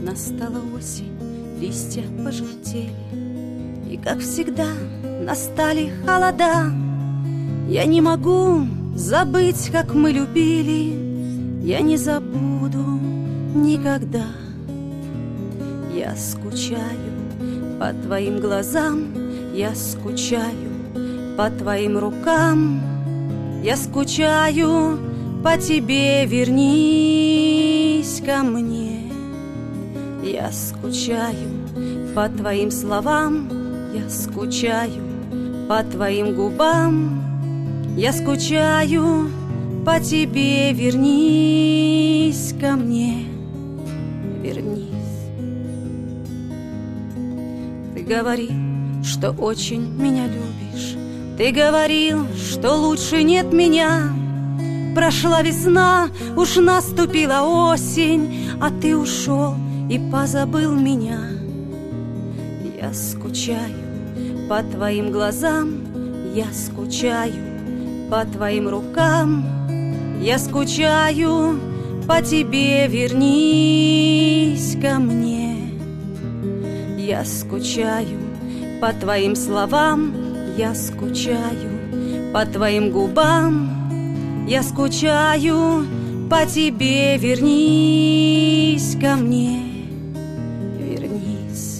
Настала осень, листья пожелтели, и, как всегда, настали холода. Я не могу забыть, как мы любили, я не забуду никогда. Я скучаю по твоим глазам, я скучаю по твоим рукам, я скучаю по тебе, вернись ко мне. Я скучаю по твоим словам, я скучаю по твоим губам, я скучаю по тебе, вернись ко мне, вернись. Ты говорил, что очень меня любишь, ты говорил, что лучше нет меня. Прошла весна, уж наступила осень, а ты ушел и позабыл меня. Я скучаю по твоим глазам, я скучаю по твоим рукам, я скучаю по тебе, вернись ко мне. Я скучаю по твоим словам, я скучаю по твоим губам, я скучаю по тебе, вернись ко мне, вернись.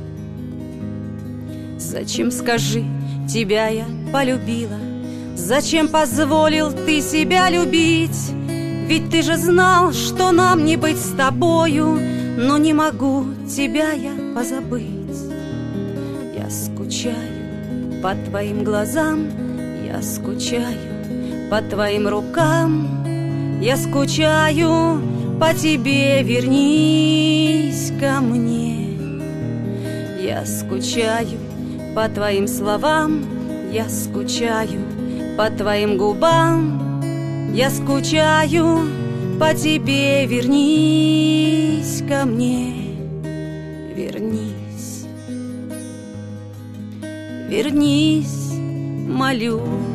Зачем, скажи, тебя я полюбила? Зачем позволил ты себя любить? Ведь ты же знал, что нам не быть с тобою, но не могу тебя я позабыть. Я скучаю по твоим глазам, я скучаю по твоим рукам, я скучаю по тебе, вернись ко мне. Я скучаю по твоим словам, я скучаю по твоим губам, я скучаю по тебе, вернись ко мне, вернись, вернись, молю.